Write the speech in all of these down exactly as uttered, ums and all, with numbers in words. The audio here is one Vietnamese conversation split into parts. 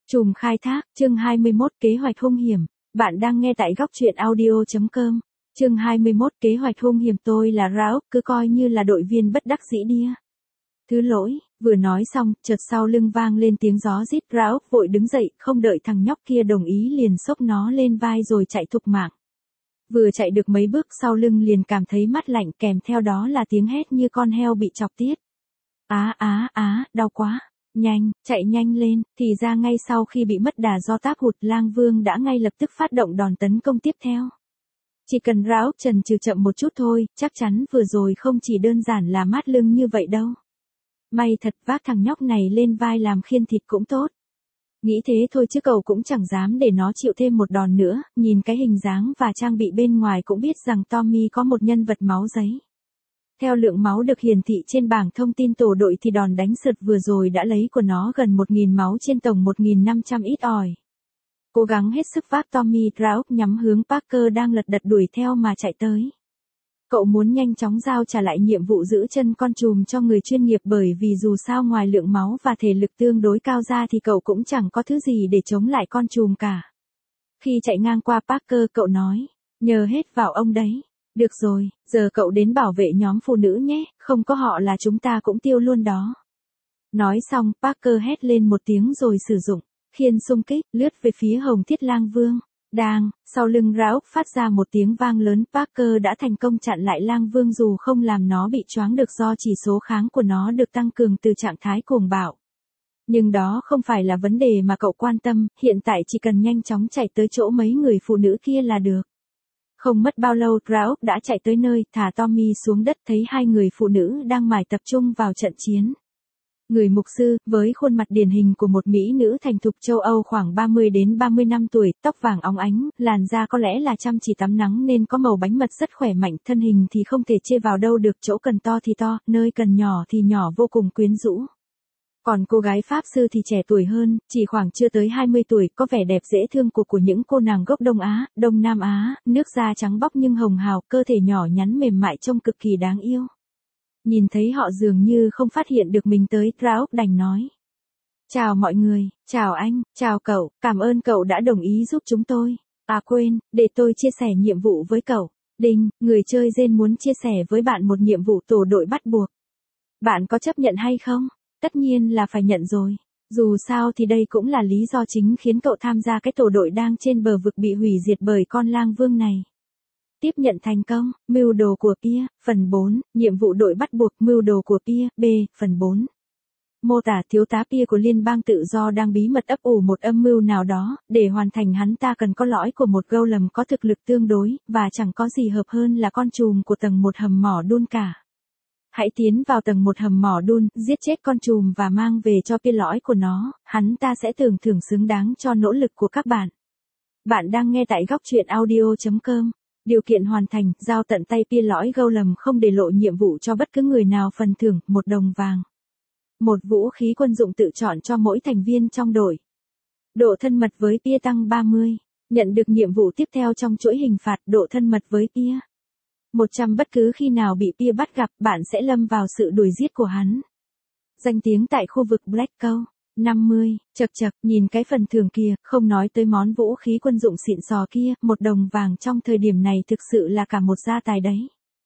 Trùm khai thác, chương hai mươi mốt kế hoạch hung hiểm. Bạn đang nghe tại góc truyện audio chấm com. Chương hai mươi mốt kế hoạch hung hiểm. Tôi là Ralph, cứ coi như là đội viên bất đắc dĩ đi. Thứ lỗi, vừa nói xong, chợt sau lưng vang lên tiếng gió rít. Ralph vội đứng dậy, không đợi thằng nhóc kia đồng ý liền xốc nó lên vai rồi chạy thục mạng. Vừa chạy được mấy bước sau lưng liền cảm thấy mát lạnh, kèm theo đó là tiếng hét như con heo bị chọc tiết. Á á á, đau quá. Nhanh, chạy nhanh lên. Thì ra ngay sau khi bị mất đà do táp hụt, Lang Vương đã ngay lập tức phát động đòn tấn công tiếp theo. Chỉ cần Ralph chần chừ chậm một chút thôi, chắc chắn vừa rồi không chỉ đơn giản là mát lưng như vậy đâu. May thật, vác thằng nhóc này lên vai làm khiên thịt cũng tốt. Nghĩ thế thôi chứ cậu cũng chẳng dám để nó chịu thêm một đòn nữa, nhìn cái hình dáng và trang bị bên ngoài cũng biết rằng Tommy có một nhân vật máu giấy. Theo lượng máu được hiển thị trên bảng thông tin tổ đội thì đòn đánh sượt vừa rồi đã lấy của nó gần một nghìn máu trên tổng một nghìn năm trăm ít ỏi. Cố gắng hết sức vác Tommy, Ralph nhắm hướng Parker đang lật đật đuổi theo mà chạy tới. Cậu muốn nhanh chóng giao trả lại nhiệm vụ giữ chân con trùm cho người chuyên nghiệp, bởi vì dù sao ngoài lượng máu và thể lực tương đối cao ra thì cậu cũng chẳng có thứ gì để chống lại con trùm cả. Khi chạy ngang qua Parker, cậu nói, nhờ hết vào ông đấy. Được rồi, giờ cậu đến bảo vệ nhóm phụ nữ nhé, không có họ là chúng ta cũng tiêu luôn đó. Nói xong, Parker hét lên một tiếng rồi sử dụng khiên xung kích, lướt về phía Hồng Thiết Lang Vương. Đang, sau lưng Ralph phát ra một tiếng vang lớn, Parker đã thành công chặn lại Lang Vương dù không làm nó bị choáng được do chỉ số kháng của nó được tăng cường từ trạng thái cuồng bạo. Nhưng đó không phải là vấn đề mà cậu quan tâm, hiện tại chỉ cần nhanh chóng chạy tới chỗ mấy người phụ nữ kia là được. Không mất bao lâu, Ralph đã chạy tới nơi, thả Tommy xuống đất, thấy hai người phụ nữ đang mải tập trung vào trận chiến. Người mục sư, với khuôn mặt điển hình của một mỹ nữ thành thục châu Âu khoảng ba mươi đến ba mươi lăm tuổi, tóc vàng óng ánh, làn da có lẽ là chăm chỉ tắm nắng nên có màu bánh mật rất khỏe mạnh, thân hình thì không thể chê vào đâu được, chỗ cần to thì to, nơi cần nhỏ thì nhỏ, vô cùng quyến rũ. Còn cô gái pháp sư thì trẻ tuổi hơn, chỉ khoảng chưa tới hai mươi tuổi, có vẻ đẹp dễ thương của của những cô nàng gốc Đông Á, Đông Nam Á, nước da trắng bóc nhưng hồng hào, cơ thể nhỏ nhắn mềm mại trông cực kỳ đáng yêu. Nhìn thấy họ dường như không phát hiện được mình tới, Ralph đành nói. Chào mọi người, chào anh, chào cậu, cảm ơn cậu đã đồng ý giúp chúng tôi. À quên, để tôi chia sẻ nhiệm vụ với cậu. Đinh, người chơi Zen muốn chia sẻ với bạn một nhiệm vụ tổ đội bắt buộc. Bạn có chấp nhận hay không? Tất nhiên là phải nhận rồi. Dù sao thì đây cũng là lý do chính khiến cậu tham gia cái tổ đội đang trên bờ vực bị hủy diệt bởi con Lang Vương này. Tiếp nhận thành công, mưu đồ của Pia, phần bốn, nhiệm vụ đội bắt buộc, mưu đồ của Pia, B, phần bốn. Mô tả thiếu tá Pia của Liên bang Tự do đang bí mật ấp ủ một âm mưu nào đó, để hoàn thành hắn ta cần có lõi của một golem có thực lực tương đối, và chẳng có gì hợp hơn là con trùm của tầng một hầm mỏ đun cả. Hãy tiến vào tầng một hầm mỏ đun, giết chết con trùm và mang về cho Pia lõi của nó, hắn ta sẽ tưởng thưởng xứng đáng cho nỗ lực của các bạn. Bạn đang nghe tại góc truyện audio chấm com. Điều kiện hoàn thành, giao tận tay Pia lõi golem, không để lộ nhiệm vụ cho bất cứ người nào, phần thưởng, một đồng vàng. Một vũ khí quân dụng tự chọn cho mỗi thành viên trong đội. Độ thân mật với Pia tăng ba mươi. Nhận được nhiệm vụ tiếp theo trong chuỗi hình phạt, độ thân mật với Pia. một trăm bất cứ khi nào bị Pia bắt gặp, bạn sẽ lâm vào sự đuổi giết của hắn. Danh tiếng tại khu vực Black Cow. năm mươi, chật chật, nhìn cái phần thưởng kia, không nói tới món vũ khí quân dụng xịn sò kia, một đồng vàng trong thời điểm này thực sự là cả một gia tài đấy.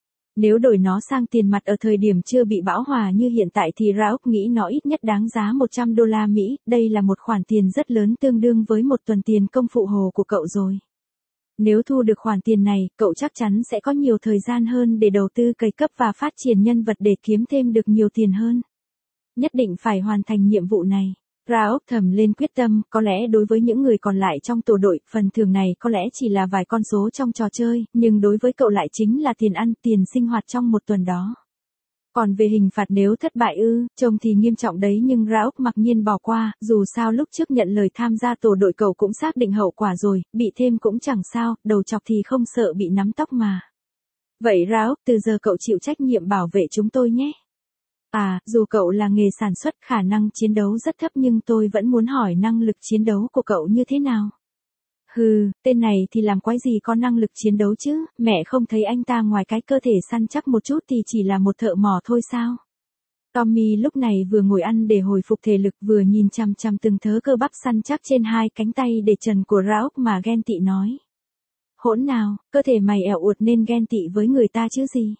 Nếu đổi nó sang tiền mặt ở thời điểm chưa bị bão hòa như hiện tại thì Ralph nghĩ nó ít nhất đáng giá một trăm đô la Mỹ, đây là một khoản tiền rất lớn, tương đương với một tuần tiền công phụ hồ của cậu rồi. Nếu thu được khoản tiền này, cậu chắc chắn sẽ có nhiều thời gian hơn để đầu tư cày cấp và phát triển nhân vật để kiếm thêm được nhiều tiền hơn. Nhất định phải hoàn thành nhiệm vụ này. Ralph thầm lên quyết tâm, có lẽ đối với những người còn lại trong tổ đội, phần thưởng này có lẽ chỉ là vài con số trong trò chơi, nhưng đối với cậu lại chính là tiền ăn, tiền sinh hoạt trong một tuần đó. Còn về hình phạt nếu thất bại ư, trông thì nghiêm trọng đấy, nhưng Ralph mặc nhiên bỏ qua, dù sao lúc trước nhận lời tham gia tổ đội cậu cũng xác định hậu quả rồi, bị thêm cũng chẳng sao, đầu chọc thì không sợ bị nắm tóc mà. Vậy Ralph, từ giờ cậu chịu trách nhiệm bảo vệ chúng tôi nhé. À, dù cậu là nghề sản xuất, khả năng chiến đấu rất thấp, nhưng tôi vẫn muốn hỏi năng lực chiến đấu của cậu như thế nào. Hừ, tên này thì làm quái gì có năng lực chiến đấu chứ, mẹ không thấy anh ta ngoài cái cơ thể săn chắc một chút thì chỉ là một thợ mỏ thôi sao? Tommy lúc này vừa ngồi ăn để hồi phục thể lực vừa nhìn chằm chằm từng thớ cơ bắp săn chắc trên hai cánh tay để trần của Ralph mà ghen tị nói. Hỗn nào, cơ thể mày ẻo uột nên ghen tị với người ta chứ gì.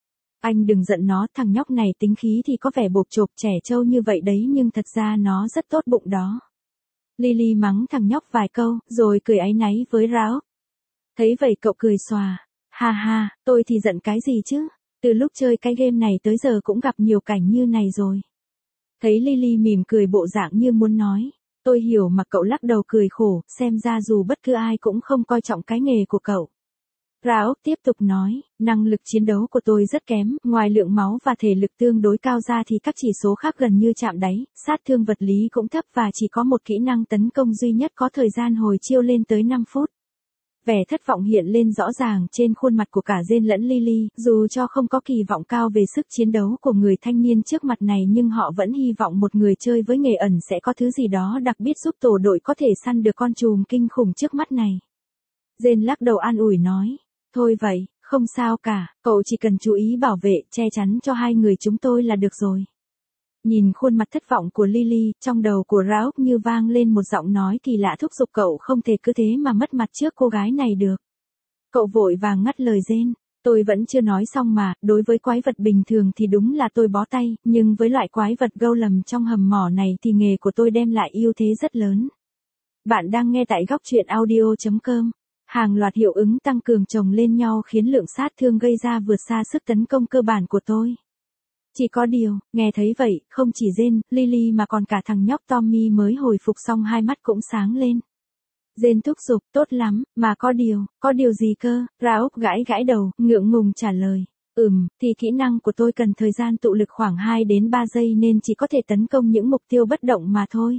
Anh đừng giận nó, thằng nhóc này tính khí thì có vẻ bộp chộp trẻ trâu như vậy đấy nhưng thật ra nó rất tốt bụng đó. Lily mắng thằng nhóc vài câu, rồi cười áy náy với Ralph. Thấy vậy cậu cười xòa. Ha ha, tôi thì giận cái gì chứ, từ lúc chơi cái game này tới giờ cũng gặp nhiều cảnh như này rồi. Thấy Lily mỉm cười bộ dạng như muốn nói, tôi hiểu mà cậu lắc đầu cười khổ, xem ra dù bất cứ ai cũng không coi trọng cái nghề của cậu. Ralph tiếp tục nói, năng lực chiến đấu của tôi rất kém, ngoài lượng máu và thể lực tương đối cao ra thì các chỉ số khác gần như chạm đáy, sát thương vật lý cũng thấp và chỉ có một kỹ năng tấn công duy nhất có thời gian hồi chiêu lên tới năm phút. Vẻ thất vọng hiện lên rõ ràng trên khuôn mặt của cả Jane lẫn Lily, dù cho không có kỳ vọng cao về sức chiến đấu của người thanh niên trước mặt này nhưng họ vẫn hy vọng một người chơi với nghề ẩn sẽ có thứ gì đó đặc biệt giúp tổ đội có thể săn được con trùm kinh khủng trước mắt này. Jane lắc đầu an ủi nói, thôi vậy, không sao cả, cậu chỉ cần chú ý bảo vệ, che chắn cho hai người chúng tôi là được rồi. Nhìn khuôn mặt thất vọng của Lily, trong đầu của Ralph như vang lên một giọng nói kỳ lạ thúc giục cậu không thể cứ thế mà mất mặt trước cô gái này được. Cậu vội vàng ngắt lời Jane, tôi vẫn chưa nói xong mà, đối với quái vật bình thường thì đúng là tôi bó tay, nhưng với loại quái vật golem trong hầm mỏ này thì nghề của tôi đem lại ưu thế rất lớn. Bạn đang nghe tại góc truyện audio chấm com. Hàng loạt hiệu ứng tăng cường chồng lên nhau khiến lượng sát thương gây ra vượt xa sức tấn công cơ bản của tôi. Chỉ có điều, nghe thấy vậy, không chỉ Jane, Lily mà còn cả thằng nhóc Tommy mới hồi phục xong hai mắt cũng sáng lên. Jane thúc giục, tốt lắm, mà có điều, có điều gì cơ, Ralph gãi gãi đầu, ngượng ngùng trả lời. Ừm, thì kỹ năng của tôi cần thời gian tụ lực khoảng hai đến ba giây nên chỉ có thể tấn công những mục tiêu bất động mà thôi.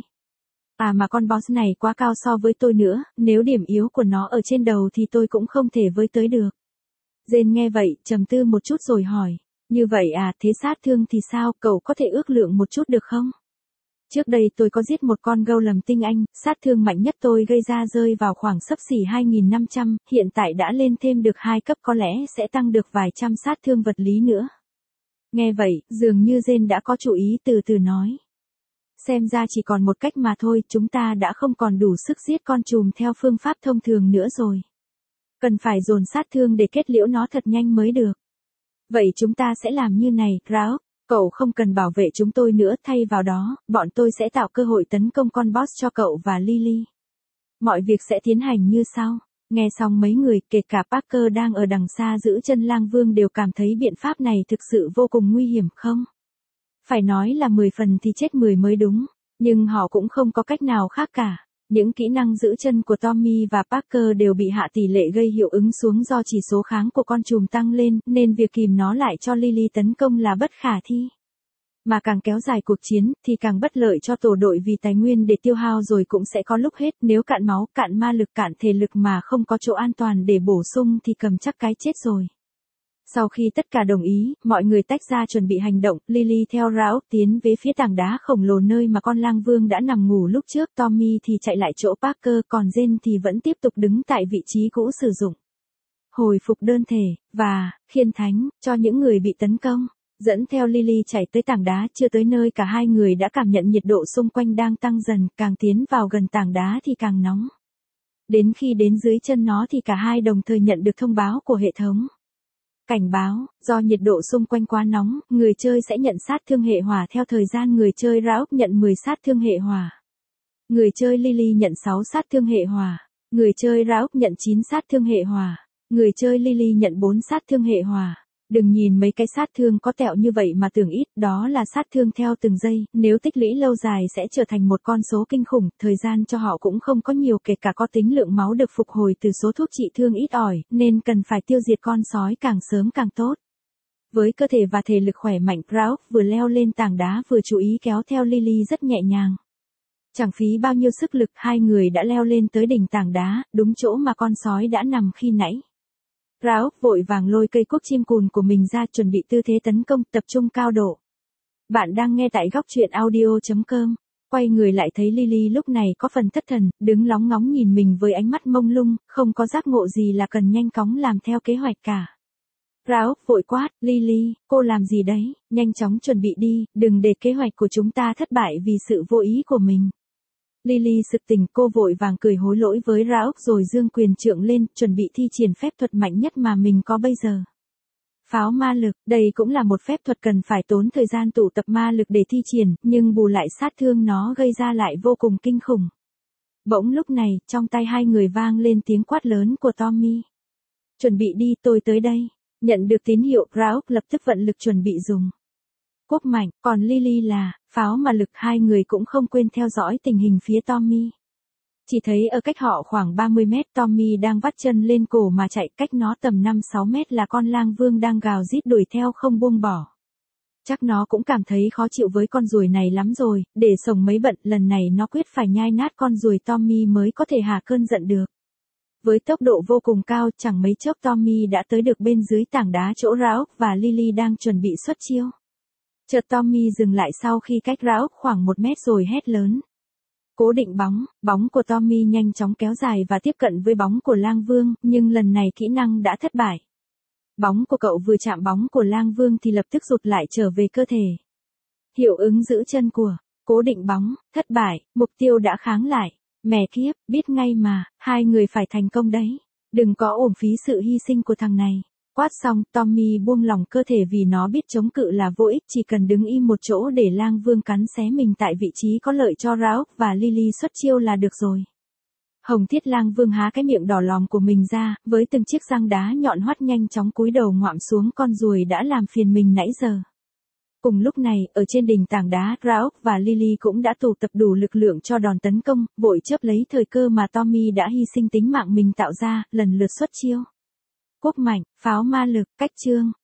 À mà con boss này quá cao so với tôi nữa, nếu điểm yếu của nó ở trên đầu thì tôi cũng không thể với tới được. Jane nghe vậy, trầm tư một chút rồi hỏi. Như vậy à, thế sát thương thì sao, cậu có thể ước lượng một chút được không? Trước đây tôi có giết một con golem tinh anh, sát thương mạnh nhất tôi gây ra rơi vào khoảng xấp xỉ hai nghìn năm trăm, hiện tại đã lên thêm được hai cấp có lẽ sẽ tăng được vài trăm sát thương vật lý nữa. Nghe vậy, dường như Jane đã có chủ ý từ từ nói. Xem ra chỉ còn một cách mà thôi, chúng ta đã không còn đủ sức giết con trùm theo phương pháp thông thường nữa rồi. Cần phải dồn sát thương để kết liễu nó thật nhanh mới được. Vậy chúng ta sẽ làm như này, Ralph, cậu không cần bảo vệ chúng tôi nữa, thay vào đó, bọn tôi sẽ tạo cơ hội tấn công con boss cho cậu và Lily. Mọi việc sẽ tiến hành như sau. Nghe xong mấy người, kể cả Parker đang ở đằng xa giữ chân Lang Vương đều cảm thấy biện pháp này thực sự vô cùng nguy hiểm không? Phải nói là mười phần thì chết mười mới đúng, nhưng họ cũng không có cách nào khác cả. Những kỹ năng giữ chân của Tommy và Parker đều bị hạ tỷ lệ gây hiệu ứng xuống do chỉ số kháng của con trùm tăng lên, nên việc kìm nó lại cho Lily tấn công là bất khả thi. Mà càng kéo dài cuộc chiến, thì càng bất lợi cho tổ đội vì tài nguyên để tiêu hao rồi cũng sẽ có lúc hết, nếu cạn máu, cạn ma lực, cạn thể lực mà không có chỗ an toàn để bổ sung thì cầm chắc cái chết rồi. Sau khi tất cả đồng ý, mọi người tách ra chuẩn bị hành động, Lily theo Ralph tiến về phía tảng đá khổng lồ nơi mà con lang vương đã nằm ngủ lúc trước, Tommy thì chạy lại chỗ Parker, còn Jane thì vẫn tiếp tục đứng tại vị trí cũ sử dụng hồi phục đơn thể, và khiên thánh, cho những người bị tấn công. Dẫn theo Lily chạy tới tảng đá, chưa tới nơi cả hai người đã cảm nhận nhiệt độ xung quanh đang tăng dần, càng tiến vào gần tảng đá thì càng nóng. Đến khi đến dưới chân nó thì cả hai đồng thời nhận được thông báo của hệ thống. Cảnh báo, do nhiệt độ xung quanh quá nóng, người chơi sẽ nhận sát thương hệ hỏa theo thời gian người chơi Ralph nhận mười sát thương hệ hỏa. Người chơi Lily nhận sáu sát thương hệ hỏa. Người chơi Ralph nhận chín sát thương hệ hỏa. Người chơi Lily nhận bốn sát thương hệ hỏa. Đừng nhìn mấy cái sát thương có tẹo như vậy mà tưởng ít, đó là sát thương theo từng giây, nếu tích lũy lâu dài sẽ trở thành một con số kinh khủng, thời gian cho họ cũng không có nhiều, kể cả có tính lượng máu được phục hồi từ số thuốc trị thương ít ỏi, nên cần phải tiêu diệt con sói càng sớm càng tốt. Với cơ thể và thể lực khỏe mạnh, Ralph vừa leo lên tảng đá vừa chú ý kéo theo Lily rất nhẹ nhàng. Chẳng phí bao nhiêu sức lực, hai người đã leo lên tới đỉnh tảng đá, đúng chỗ mà con sói đã nằm khi nãy. Ralph vội vàng lôi cây cuốc chim cùn của mình ra chuẩn bị tư thế tấn công, tập trung cao độ. Bạn đang nghe tại góc truyện audio chấm com. Quay người lại thấy Lily lúc này có phần thất thần, đứng lóng ngóng nhìn mình với ánh mắt mông lung, không có giác ngộ gì là cần nhanh chóng làm theo kế hoạch cả. Ralph vội quát, Lily, cô làm gì đấy, nhanh chóng chuẩn bị đi, đừng để kế hoạch của chúng ta thất bại vì sự vô ý của mình. Lily sực tỉnh, cô vội vàng cười hối lỗi với Ralph rồi giương quyền trượng lên, chuẩn bị thi triển phép thuật mạnh nhất mà mình có bây giờ. Pháo ma lực, đây cũng là một phép thuật cần phải tốn thời gian tụ tập ma lực để thi triển, nhưng bù lại sát thương nó gây ra lại vô cùng kinh khủng. Bỗng lúc này, trong tay hai người vang lên tiếng quát lớn của Tommy. Chuẩn bị đi, tôi tới đây. Nhận được tín hiệu, Ralph lập tức vận lực chuẩn bị dùng quốc mạnh, còn Lily là pháo ma lực. Hai người cũng không quên theo dõi tình hình phía Tommy. Chỉ thấy ở cách họ khoảng ba mươi mét, Tommy đang vắt chân lên cổ mà chạy, cách nó tầm năm sáu mét là con lang vương đang gào rít đuổi theo không buông bỏ. Chắc nó cũng cảm thấy khó chịu với con ruồi này lắm rồi, để sổng mấy bận, lần này nó quyết phải nhai nát con ruồi Tommy mới có thể hạ cơn giận được. Với tốc độ vô cùng cao, chẳng mấy chốc Tommy đã tới được bên dưới tảng đá chỗ Ralph và Lily đang chuẩn bị xuất chiêu. Chợt Tommy dừng lại sau khi cách Ralph khoảng một mét rồi hét lớn. Cố định bóng, bóng của Tommy nhanh chóng kéo dài và tiếp cận với bóng của lang vương, nhưng lần này kỹ năng đã thất bại. Bóng của cậu vừa chạm bóng của lang vương thì lập tức rụt lại trở về cơ thể. Hiệu ứng giữ chân của cố định bóng, thất bại, mục tiêu đã kháng lại. Mẹ kiếp, biết ngay mà, hai người phải thành công đấy. Đừng có uổng phí sự hy sinh của thằng này. Quát xong, Tommy buông lỏng cơ thể vì nó biết chống cự là vô ích, chỉ cần đứng im một chỗ để lang vương cắn xé mình tại vị trí có lợi cho Ralph và Lily xuất chiêu là được rồi. Hồng thiết lang vương há cái miệng đỏ lòm của mình ra, với từng chiếc răng đá nhọn hoắt nhanh chóng cúi đầu ngoạm xuống con ruồi đã làm phiền mình nãy giờ. Cùng lúc này, ở trên đỉnh tảng đá, Ralph và Lily cũng đã tụ tập đủ lực lượng cho đòn tấn công, vội chớp lấy thời cơ mà Tommy đã hy sinh tính mạng mình tạo ra, lần lượt xuất chiêu. Quốc mạnh, pháo ma lực, cách chương.